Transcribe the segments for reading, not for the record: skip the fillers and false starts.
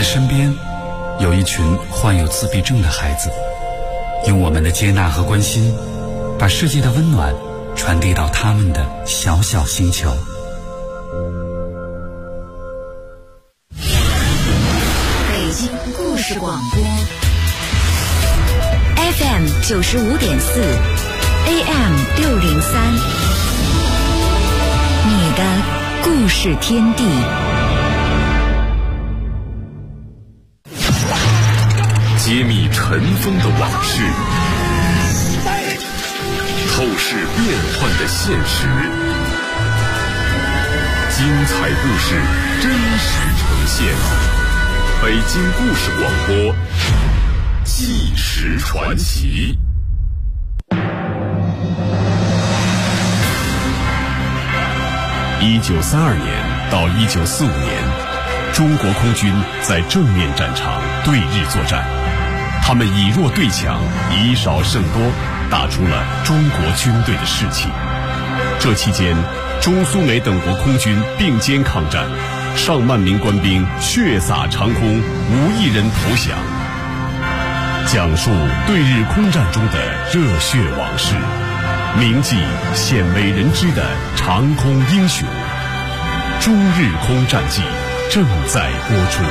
的身边有一群患有自闭症的孩子，用我们的接纳和关心，把世界的温暖传递到他们的小小星球。 北京故事广播 FM 95.4 AM 603，你的故事天地。 揭秘尘封的往事，透视变幻的现实，精彩故事真实呈现。北京故事广播，纪实传奇。1932年到1945年，中国空军在正面战场对日作战，他们以弱对强，以少胜多，打出了中国军队的士气。这期间，中苏美等国空军并肩抗战，上万名官兵血洒长空，无一人投降。讲述对日空战中的热血往事，铭记鲜为人知的长空英雄。中日空战记正在播出。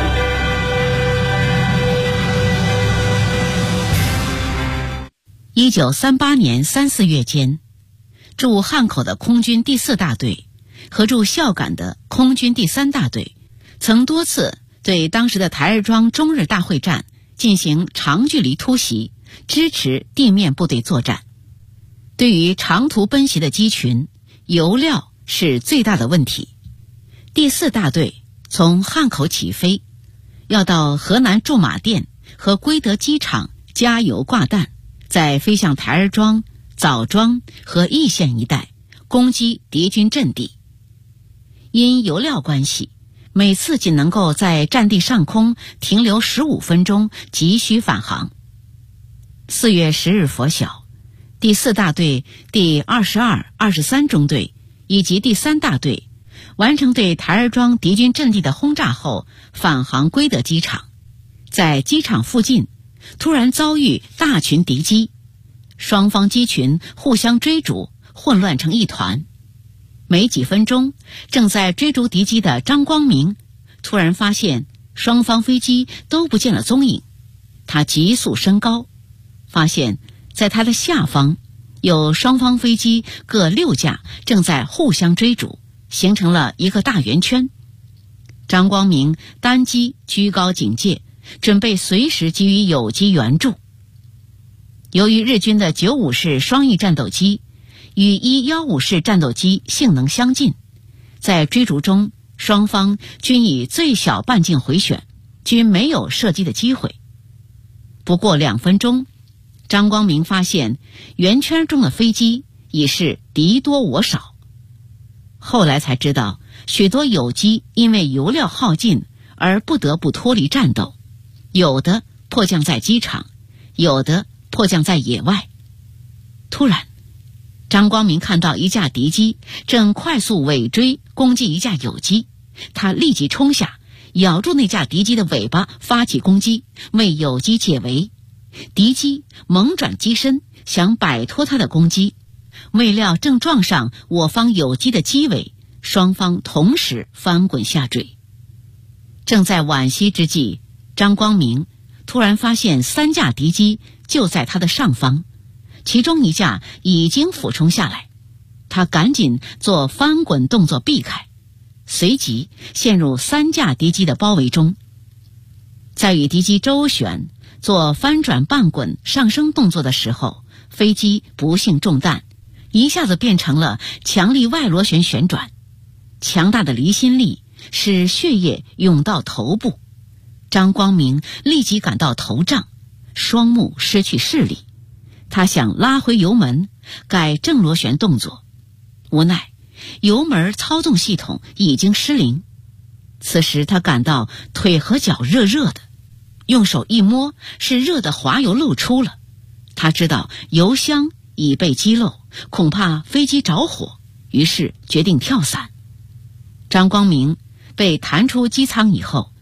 1938年3、4月间，驻汉口的空军第4大队和驻孝感的空军第3大队曾多次对当时的台儿庄中日大会战进行长距离突袭，支持地面部队作战。对于长途奔袭的机群，油料是最大的问题。第4大队从汉口起飞，要到河南驻马店和归德机场加油挂弹，再飞向台儿庄、枣庄和易县一带攻击敌军阵地。因油料关系，每次仅能够在战地上空停留15分钟，急需返航。4月10日拂晓，第4大队第22、23中队以及第3大队完成对台儿庄敌军阵地的轰炸后，返航归德机场。在机场附近突然遭遇大群敌机，双方机群互相追逐，混乱成一团。没几分钟，正在追逐敌机的张光明突然发现双方飞机都不见了踪影。他急速升高，发现在他的下方有双方飞机各6架正在互相追逐，形成了一个大圆圈。张光明单机居高警戒，准备随时给予友机援助。由于日军的95式双翼战斗机与115式战斗机性能相近，在追逐中双方均以最小半径回旋，均没有射击的机会。不过2分钟，张光明发现圆圈中的飞机已是敌多我少。后来才知道，许多友机因为油料耗尽而不得不脱离战斗，有的迫降在机场，有的迫降在野外。突然，张光明看到一架敌机正快速尾追攻击一架友机，他立即冲下，咬住那架敌机的尾巴发起攻击，为友机解围。敌机猛转机身，想摆脱他的攻击，未料正撞上我方友机的机尾，双方同时翻滚下坠。正在惋惜之际，张光明突然发现3架敌机就在他的上方，其中1架已经俯冲下来，他赶紧做翻滚动作避开，随即陷入3架敌机的包围中。在与敌机周旋做翻转半滚上升动作的时候，飞机不幸中弹，一下子变成了强力外螺旋旋转。强大的离心力使血液涌到头部，张光明立即感到头胀，双目失去视力。他想拉回油门，改正螺旋动作，无奈油门操纵系统已经失灵。此时他感到腿和脚热热的，用手一摸，是热的滑油漏出了。他知道油箱已被击漏，恐怕飞机着火，于是决定跳伞。张光明被弹出机舱以后，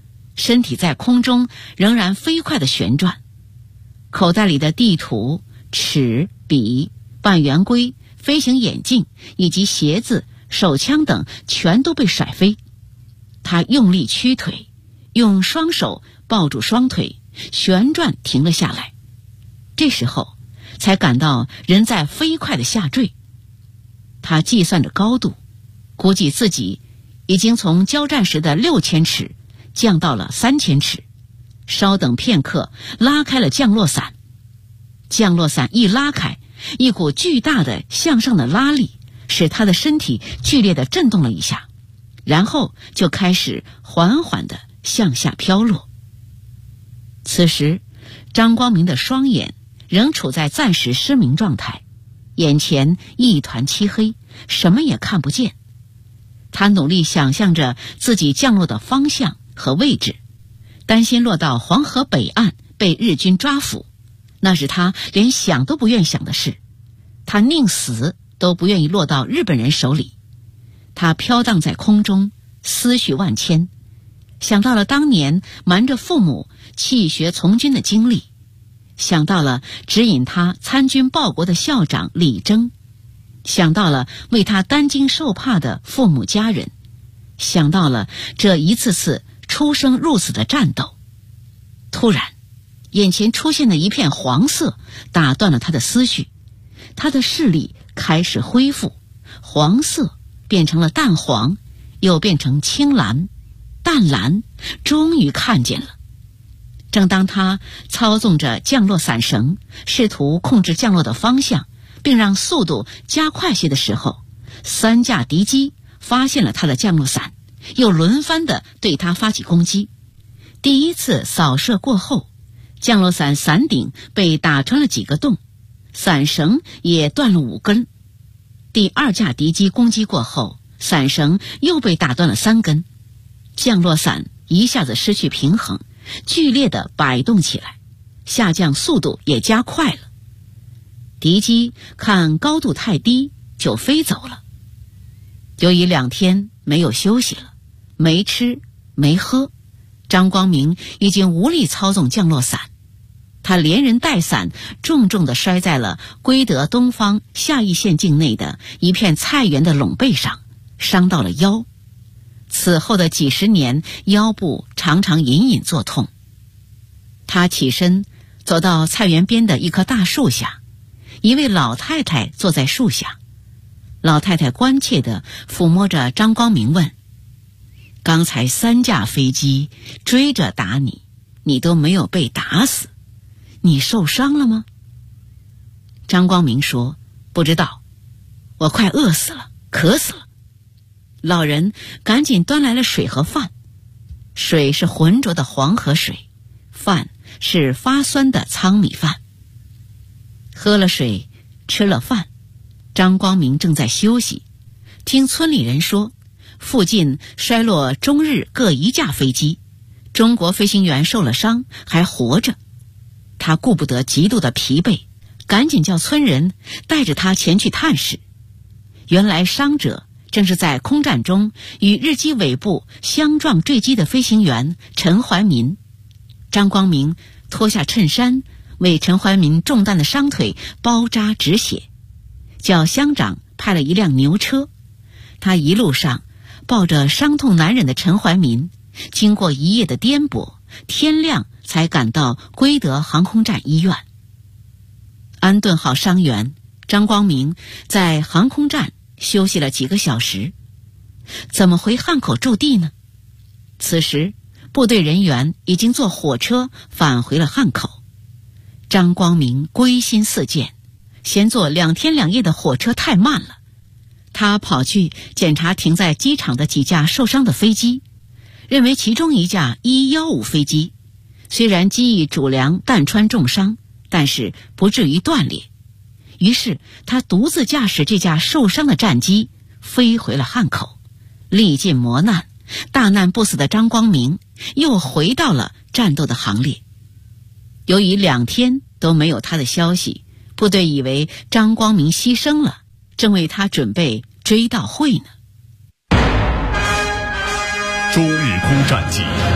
身体在空中仍然飞快地旋转，口袋里的地图、尺、笔、半圆规、飞行眼镜以及鞋子、手枪等全都被甩飞。他用力屈腿，用双手抱住双腿，旋转停了下来。这时候才感到人在飞快地下坠。他计算着高度，估计自己已经从交战时的6000尺降到了3000尺。稍等片刻，拉开了降落伞。降落伞一拉开，一股巨大的向上的拉力使他的身体剧烈地震动了一下，然后就开始缓缓地向下飘落。此时张光明的双眼仍处在暂时失明状态，眼前一团漆黑，什么也看不见。他努力想象着自己降落的方向和位置，担心落到黄河北岸被日军抓捕，那是他连想都不愿想的事。他宁死都不愿意落到日本人手里。他飘荡在空中，思绪万千，想到了当年瞒着父母弃学从军的经历，想到了指引他参军报国的校长李征，想到了为他担惊受怕的父母家人，想到了这一次次出生入死的战斗。突然，眼前出现的一片黄色打断了他的思绪，他的视力开始恢复，黄色变成了淡黄，又变成青蓝、淡蓝，终于看见了。正当他操纵着降落伞绳，试图控制降落的方向，并让速度加快些的时候，3架敌机发现了他的降落伞，又轮番地对他发起攻击。第一次扫射过后，降落伞伞顶被打穿了几个洞，伞绳也断了5根。第2架敌机攻击过后，伞绳又被打断了3根，降落伞一下子失去平衡，剧烈地摆动起来，下降速度也加快了。敌机看高度太低，就飞走了。由于2天没有休息了，没吃没喝，张光明已经无力操纵降落伞。他连人带伞重重地摔在了归德东方下邑县境内的一片菜园的垄背上，伤到了腰。此后的几十年，腰部常常隐隐作痛。他起身走到菜园边的一棵大树下，一位老太太坐在树下。老太太关切地抚摸着张光明问：刚才3架飞机追着打你，你都没有被打死，你受伤了吗？张光明说：不知道，我快饿死了，渴死了。老人赶紧端来了水和饭，水是浑浊的黄河水，饭是发酸的糙米饭。喝了水，吃了饭，张光明正在休息，听村里人说，附近摔落中日各1架飞机，中国飞行员受了伤，还活着。他顾不得极度的疲惫，赶紧叫村人带着他前去探视。原来伤者正是在空战中与日机尾部相撞坠机的飞行员陈怀民。张光明脱下衬衫，为陈怀民中弹的伤腿包扎止血，叫乡长派了一辆牛车。他一路上抱着伤痛难忍的陈怀民，经过一夜的颠簸，天亮才赶到归德航空站医院。安顿好伤员，张光明在航空站休息了几个小时。怎么回汉口驻地呢？此时部队人员已经坐火车返回了汉口。张光明归心似箭，嫌坐2天2夜的火车太慢了。他跑去检查停在机场的几架受伤的飞机，认为其中一架115飞机虽然机翼主梁弹穿重伤，但是不至于断裂。于是他独自驾驶这架受伤的战机飞回了汉口。历尽磨难，大难不死的张光明又回到了战斗的行列。由于2天都没有他的消息，部队以为张光明牺牲了，正为他准备追悼会呢。 中日空战记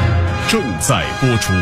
正在播出。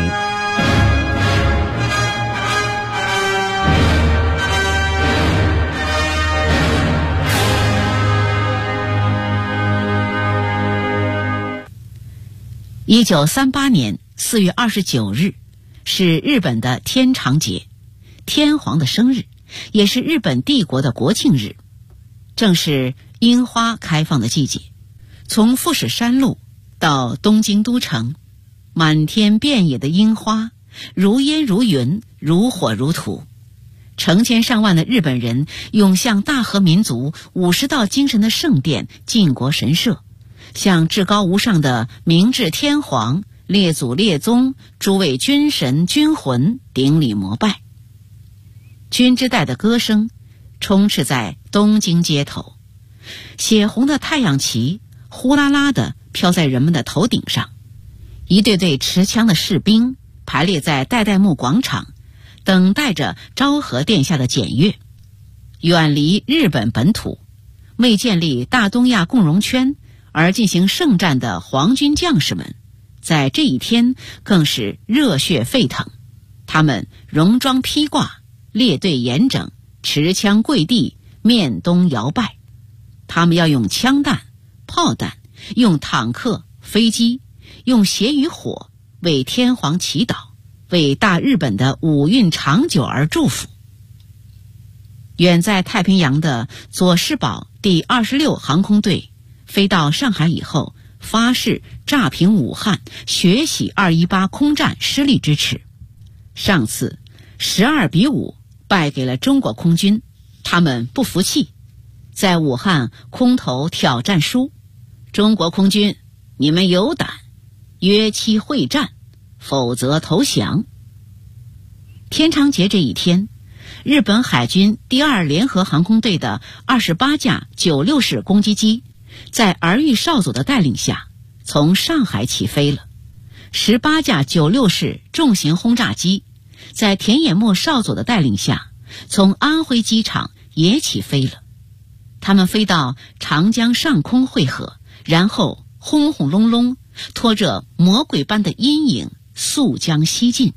1938年4月29日是日本的天长节，天皇的生日，也是日本帝国的国庆日，正是樱花开放的季节。从富士山路到东京都城，满天遍野的樱花，如烟如云，如火如荼。成千上万的日本人涌向大和民族50道精神的圣殿靖国神社，向至高无上的明治天皇、列祖列宗、诸位君神君魂顶礼膜拜。君之代的歌声充斥在东京街头，血红的太阳旗呼啦啦地飘在人们的头顶上，一队队持枪的士兵排列在代代木广场，等待着昭和殿下的检阅。远离日本本土，为建立大东亚共荣圈而进行圣战的皇军将士们，在这一天更是热血沸腾。他们戎装披挂，列队严整，持枪跪地，面东摇拜。他们要用枪弹、炮弹，用坦克、飞机，用血与火为天皇祈祷，为大日本的五运长久而祝福。远在太平洋的佐世保第26航空队飞到上海以后，发誓炸平武汉，血洗218空战失利之耻。上次12-5败给了中国空军，他们不服气，在武汉空投挑战书，中国空军，你们有胆，约期会战，否则投降。天长节这一天，日本海军第2联合航空队的28架96式攻击机在儿玉少佐的带领下从上海起飞了。18架96式重型轰炸机在田野末少佐的带领下从安徽机场也起飞了。他们飞到长江上空汇合，然后轰轰隆隆，拖着魔鬼般的阴影速将西进。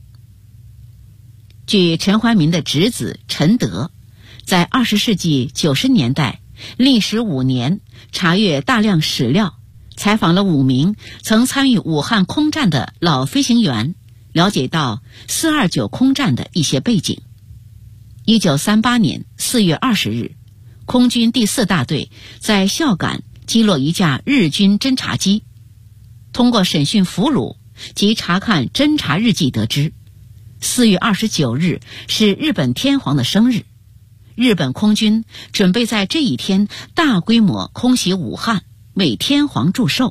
据陈怀民的侄子陈德在20世纪90年代历时5年查阅大量史料，采访了5名曾参与武汉空战的老飞行员，了解到429空战的一些背景。1938年4月20日，空军第4大队在孝感击落一架日军侦察机。通过审讯俘虏及查看侦察日记得知，4月29日是日本天皇的生日，日本空军准备在这一天大规模空袭武汉，为天皇祝寿。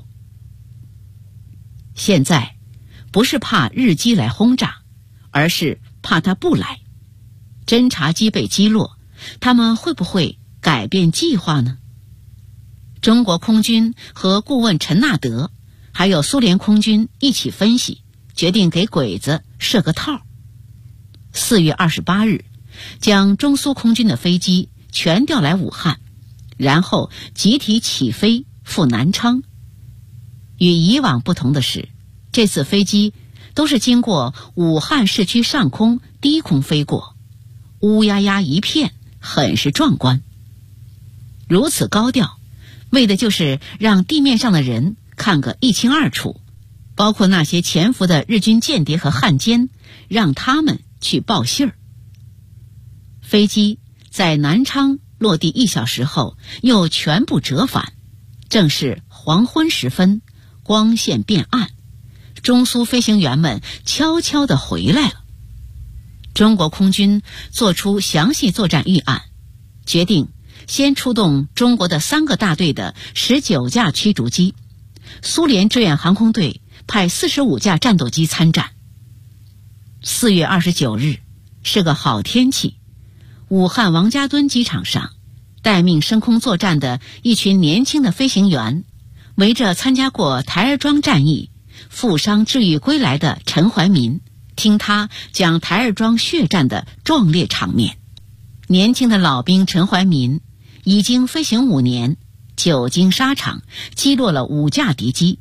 现在不是怕日机来轰炸，而是怕他不来。侦察机被击落，他们会不会改变计划呢？中国空军和顾问陈纳德还有苏联空军一起分析，决定给鬼子设个套。4月28日，将中苏空军的飞机全调来武汉，然后集体起飞赴南昌。与以往不同的是，这次飞机都是经过武汉市区上空低空飞过，乌压压一片，很是壮观。如此高调，为的就是让地面上的人看个一清二楚，包括那些潜伏的日军间谍和汉奸，让他们去报信儿。飞机在南昌落地1小时后又全部折返，正是黄昏时分，光线变暗，中苏飞行员们悄悄地回来了。中国空军做出详细作战预案，决定先出动中国的3个大队的19架驱逐机，苏联志愿航空队派45架战斗机参战。4月29日是个好天气，武汉王家墩机场上，待命升空作战的一群年轻的飞行员围着参加过台儿庄战役、负伤治愈归来的陈怀民，听他讲台儿庄血战的壮烈场面。年轻的老兵陈怀民已经飞行5年，久经沙场，击落了5架敌机，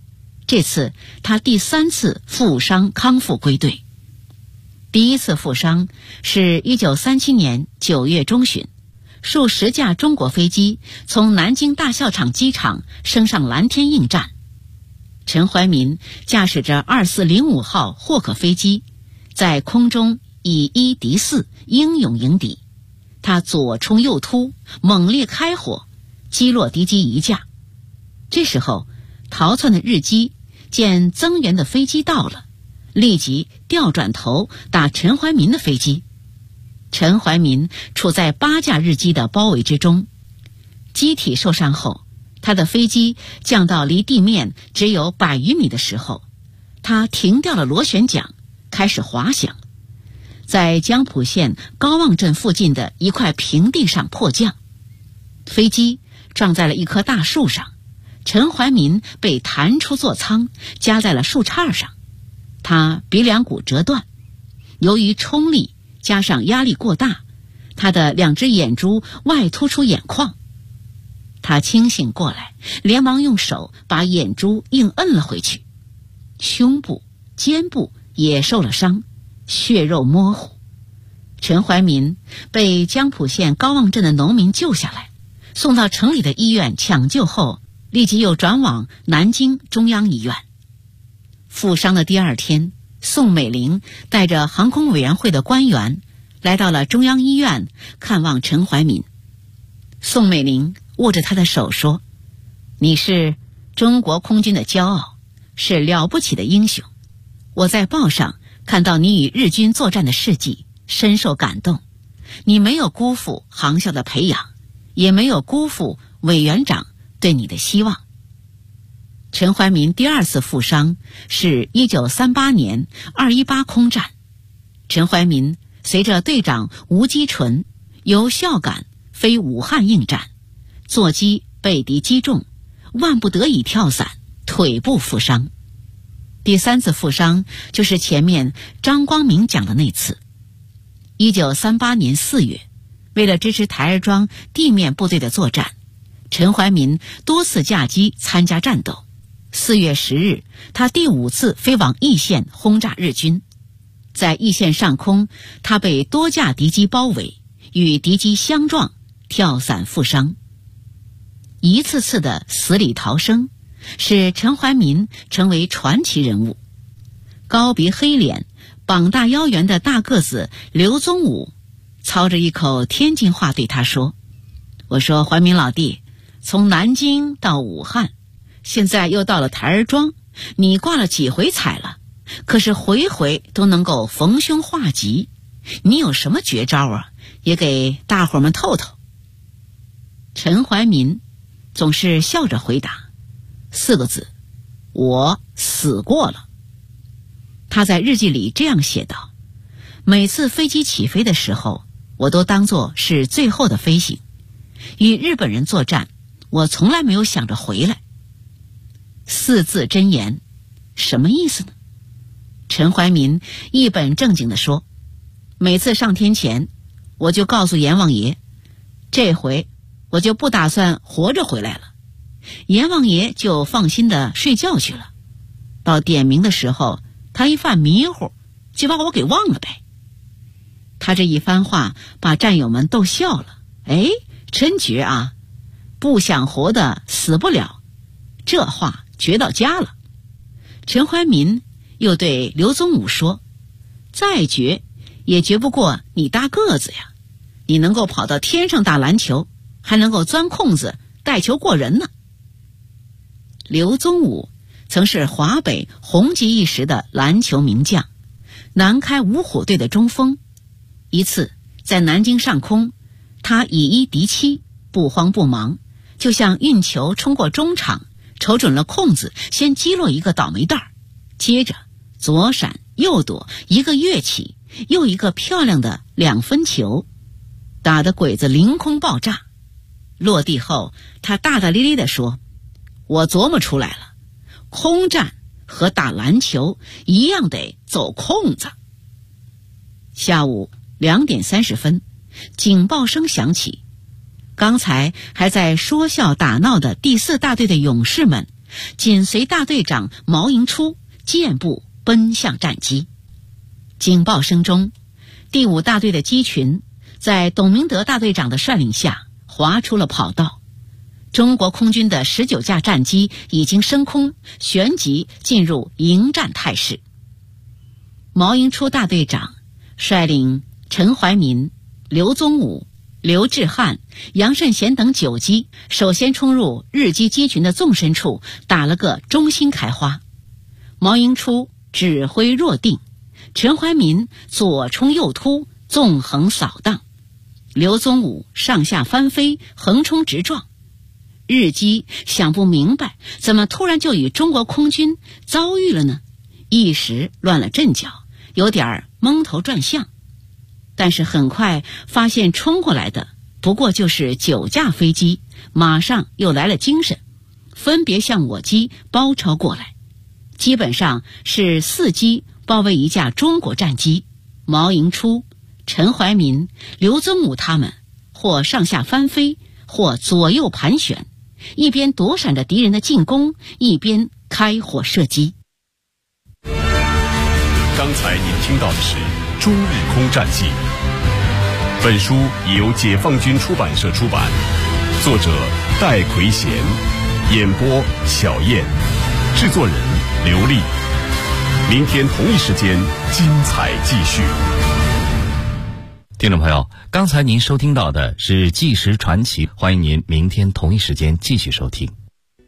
这次他第3次负伤康复归队。第一次负伤是1937年9月中旬，数10架中国飞机从南京大校场机场升上蓝天应战。陈怀民驾驶着2405号霍克飞机，在空中以1敌4，英勇迎敌。他左冲右突，猛烈开火，击落敌机1架。这时候逃窜的日机见增援的飞机到了，立即调转头打陈怀民的飞机。陈怀民处在8架日机的包围之中，机体受伤后，他的飞机降到离地面只有100余米的时候，他停掉了螺旋桨，开始滑翔，在江浦县高望镇附近的一块平地上迫降。飞机撞在了一棵大树上，陈怀民被弹出座舱，夹在了树杈上，他鼻梁骨折断。由于冲力加上压力过大，他的2只眼珠外突出眼眶。他清醒过来，连忙用手把眼珠硬摁了回去。胸部、肩部也受了伤，血肉模糊。陈怀民被江浦县高望镇的农民救下来，送到城里的医院抢救后，立即又转往南京中央医院。负伤的第2天，宋美龄带着航空委员会的官员来到了中央医院看望陈怀民。宋美龄握着他的手说：“你是中国空军的骄傲，是了不起的英雄。我在报上看到你与日军作战的事迹，深受感动。你没有辜负航校的培养，也没有辜负委员长对你的希望。”陈怀民第2次负伤是1938年218空战。陈怀民随着队长吴基纯由孝感飞武汉应战，座机被敌击中，万不得已跳伞，腿部负伤。第3次负伤就是前面张光明讲的那次。1938年4月，为了支持台儿庄地面部队的作战，陈怀民多次驾机参加战斗。4月10日，他第5次飞往易县轰炸日军。在易县上空，他被多架敌机包围，与敌机相撞，跳伞负伤。一次次的死里逃生，使陈怀民成为传奇人物。高鼻黑脸、膀大腰圆的大个子刘宗武操着一口天津话对他说：“我说怀民老弟，从南京到武汉，现在又到了台儿庄，你挂了几回彩了，可是回回都能够逢凶化吉，你有什么绝招啊？也给大伙们透透。”陈怀民总是笑着回答4个字：“我死过了。”他在日记里这样写道：“每次飞机起飞的时候，我都当作是最后的飞行。与日本人作战，我从来没有想着回来。”4字真言，什么意思呢？陈怀民一本正经地说：“每次上天前，我就告诉阎王爷，这回我就不打算活着回来了。阎王爷就放心的睡觉去了。到点名的时候，他一犯迷糊，就把我给忘了呗。”他这一番话把战友们逗笑了。哎，真绝啊！不想活的死不了，这话绝到家了。陈怀民又对刘宗武说：“再绝也绝不过你大个子呀，你能够跑到天上打篮球，还能够钻空子带球过人呢。”刘宗武曾是华北红极一时的篮球名将，南开五虎队的中锋。一次在南京上空，他以1敌7，不慌不忙，就像运球冲过中场，瞅准了空子，先击落一个倒霉蛋儿，接着左闪右躲，一个跃起，又一个漂亮的2分球，打得鬼子凌空爆炸。落地后，他大大咧咧地说：“我琢磨出来了，空战和打篮球一样得走空子。”下午2点30分，警报声响起。刚才还在说笑打闹的第4大队的勇士们， 紧随大队长毛营初健步奔向战机。警报声中，第5大队的机群在董明德大队长的率领下划出了跑道。中国空军的19架战机已经升空，旋即进入迎战态势。毛营初大队长率领陈怀民、刘宗武、刘志汉、杨慎贤等9机，首先冲入日机机群的纵深处，打了个中心开花。毛营初指挥若定，陈怀民左冲右突，纵横扫荡；刘宗武上下翻飞，横冲直撞。日机想不明白，怎么突然就与中国空军遭遇了呢？一时乱了阵脚，有点蒙头转向。但是很快发现冲过来的不过就是9架飞机，马上又来了精神，分别向我机包抄过来。基本上是4机包围一架中国战机，毛营初、陈怀民、刘宗武他们或上下翻飞，或左右盘旋，一边躲闪着敌人的进攻，一边开火射击。 刚才您听到的是《中日空战记》，本书由解放军出版社出版，作者戴奎贤，演播小燕，制作人刘丽。明天同一时间精彩继续。 听众朋友，刚才您收听到的是《纪实传奇》，欢迎您明天同一时间继续收听。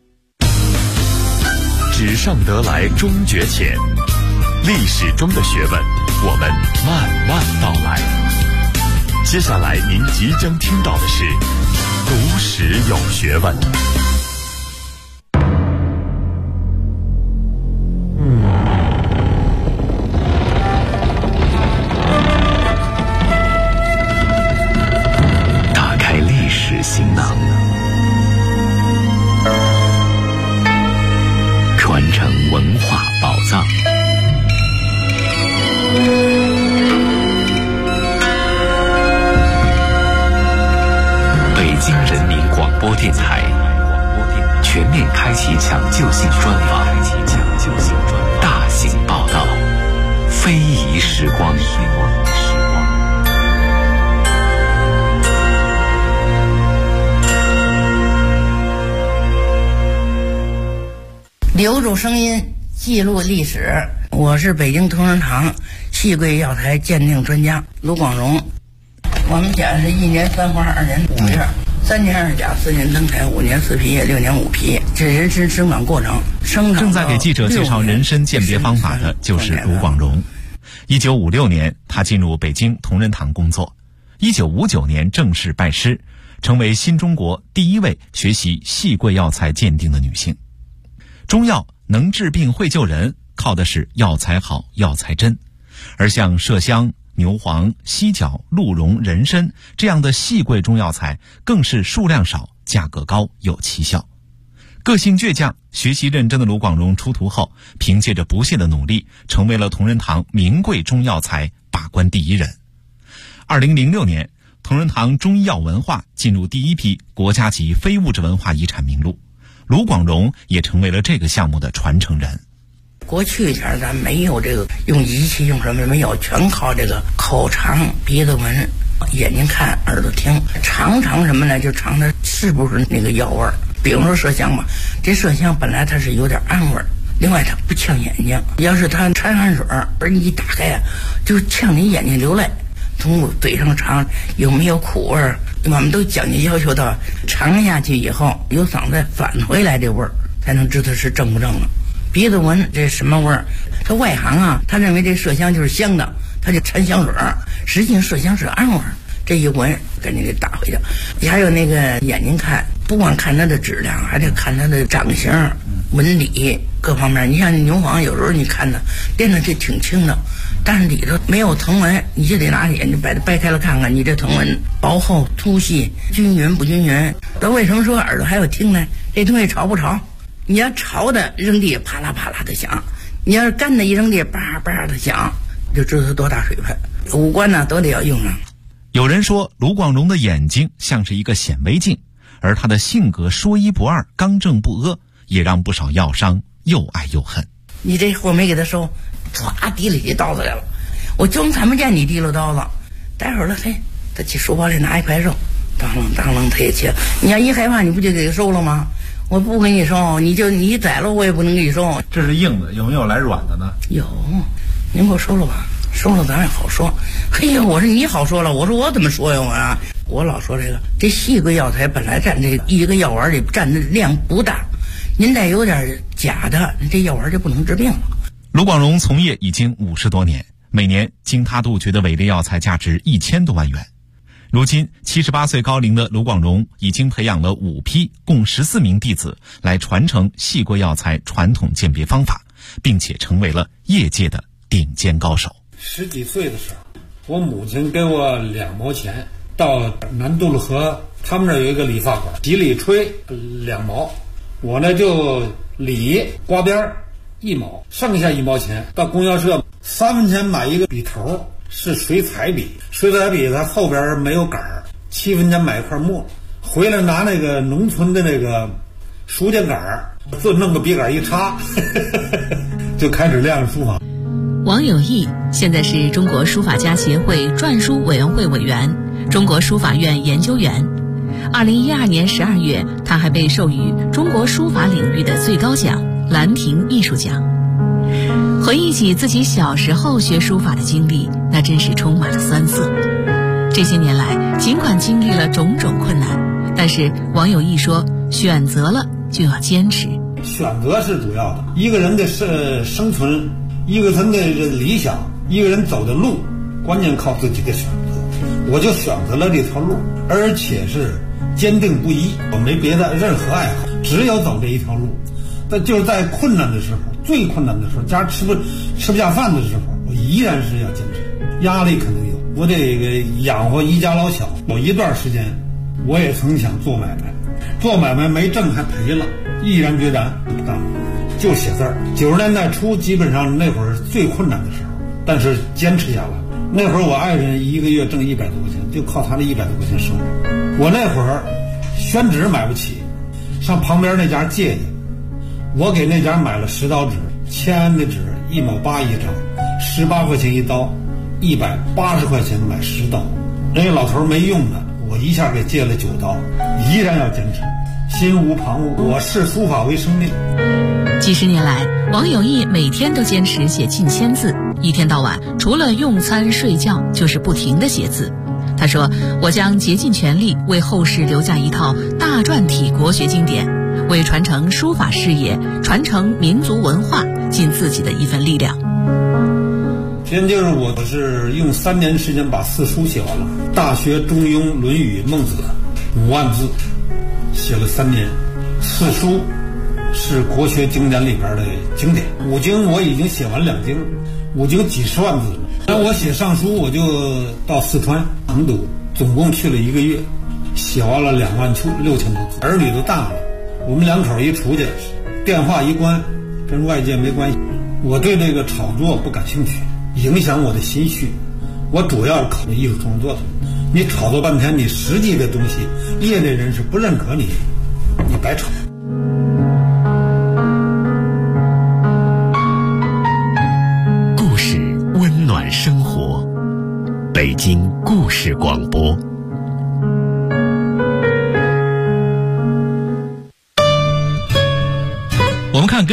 纸上得来终觉浅，历史中的学问，我们慢慢道来。接下来您即将听到的是读史有学问。 打开历史行囊，传承文化宝藏。北京人民广播电台全面开启抢救性专访，大型报道，非遗时光。 留住声音，记录历史。我是北京同仁堂细桂药材鉴定专家卢广荣。我们家是1年3花2年5月，3年2甲4年登台5年4批6年5批，这人参生长过程。 正在给记者介绍人参鉴别方法的就是卢广荣。1956年，他进入北京同仁堂工作。1959年正式拜师，成为新中国第一位学习细桂药材鉴定的女性。中药能治病会救人，靠的是药材好药材真，而像麝香、牛黄、犀角、鹿茸、人参这样的细桂中药材更是数量少，价格高，有奇效。个性倔强、学习认真的卢广荣出徒后，凭借着不懈的努力，成为了同仁堂名贵中药材把关第一人。2006年，同仁堂中医药文化进入第一批国家级非物质文化遗产名录，卢广荣也成为了这个项目的传承人。 过去前咱没有这个用仪器用什么没有，全靠这个口尝、鼻子闻、眼睛看、耳朵听，尝什么呢？就尝它是不是那个药味儿。比如说麝香吧，这麝香本来它是有点暗味儿，另外它不呛眼睛，要是它掺汗水而你一打开呀，就呛你眼睛流泪。从嘴上尝有没有苦味儿，我们都讲究要求到尝下去以后由嗓子返回来这味儿，才能知道是正不正了。鼻子闻这什么味儿？他外行啊，他认为这麝香就是香的，他就掺香水儿，实际上麝香是暗味儿。这一闻赶紧给打回去。你还有那个眼睛看，不光看它的质量，还得看它的长形、纹理各方面。你像牛黄，有时候你看它练的就挺轻的，但是里头没有藤纹，你就得拿眼睛把它掰开了看看，你这藤纹薄厚、粗细、均匀不均匀。那为什么说耳朵还要听呢？这东西潮不潮？你要潮的扔地啪啦啪啦的响，你要是干的一扔地叭叭的响，就知道它多大水分。五官呢都得要用上。 有人说卢广荣的眼睛像是一个显微镜，而他的性格说一不二、刚正不阿， 也让不少药商又爱又恨。 你这活没给他收，歘提了起刀子来了，我就看不见你提了刀子。待会儿了，嘿，他去书包里拿一块肉，当啷当啷他也切。你要一害怕，你不就给他收了吗？我不给你收，你宰了我也不能给你收。 这是硬的，有没有来软的呢？ 有，您给我收了吧，收了咱也好说。嘿呀，我说你好说了，我说我怎么说呀我老说这细桂药材本来占这一个药丸里占的量不大，您再有点假的，这药丸就不能治病了。 卢广荣从业已经50多年，每年经他杜绝的伪劣药材价值1000多万元。如今78岁高龄的卢广荣已经培养了5批共14名弟子来传承细桂药材传统鉴别方法，并且成为了业界的顶尖高手。 10几岁的时候，我母亲给我2毛钱，到南渡路河他们那儿有一个理发馆，洗理吹2毛，我呢就理刮边1毛，剩下1毛钱到供销社3分钱买一个笔头，是水彩笔，水彩笔它后边没有杆儿，7分钱买一块墨，回来拿那个农村的那个书架杆儿，就弄个笔杆一插就开始练书法。 王有义现在是中国书法家协会篆书委员会委员、中国书法院研究员。2012年12月，他还被授予中国书法领域的最高奖兰亭艺术奖。回忆起自己小时候学书法的经历，那真是充满了酸涩。这些年来，尽管经历了种种困难，但是王有义说，选择了就要坚持。 选择是主要的，一个人的生存，一个人的理想，一个人走的路，关键靠自己的选择。我就选择了这条路，而且是坚定不移，我没别的任何爱好，只有走这一条路。但就是在困难的时候，最困难的时候，家吃不下饭的时候，我依然是要坚持。压力肯定有，我得养活一家老小。有一段时间，我也曾想做买卖，做买卖没挣还赔了，毅然决然不干，就写字儿。90年代初，基本上那会儿最困难的时候，但是坚持下来。那会儿我爱人一个月挣100多块钱，就靠他的100多块钱生活。我那会儿宣纸买不起，上旁边那家借去。我给那家买了10刀纸，签的纸1毛8一张，18块钱一刀，180块钱买10刀。人家老头没用的，我一下给借了9刀，依然要坚持，心无旁骛。我视书法为生命。 几十年来，王有义每天都坚持写近1000字，一天到晚除了用餐睡觉就是不停地写字。他说，我将竭尽全力为后世留下一套大篆体国学经典，为传承书法事业、传承民族文化尽自己的一份力量。 现在就是我是用3年时间把4书写完了，《大学》《中庸》《论语》《孟子》5万字，写了3年。4书是国学经典里边的经典，5经我已经写完2经，5经几十万字了。那我写上书，我就到四川成都，总共去了1个月，写完了26000多字。儿女都大了，我们2口一出去，电话一关，跟外界没关系。我对这个炒作不感兴趣，影响我的心绪。我主要是考虑艺术创作的。你炒作半天，你实际的东西，业内人士不认可你，你白炒。 故事温暖生活，北京故事广播。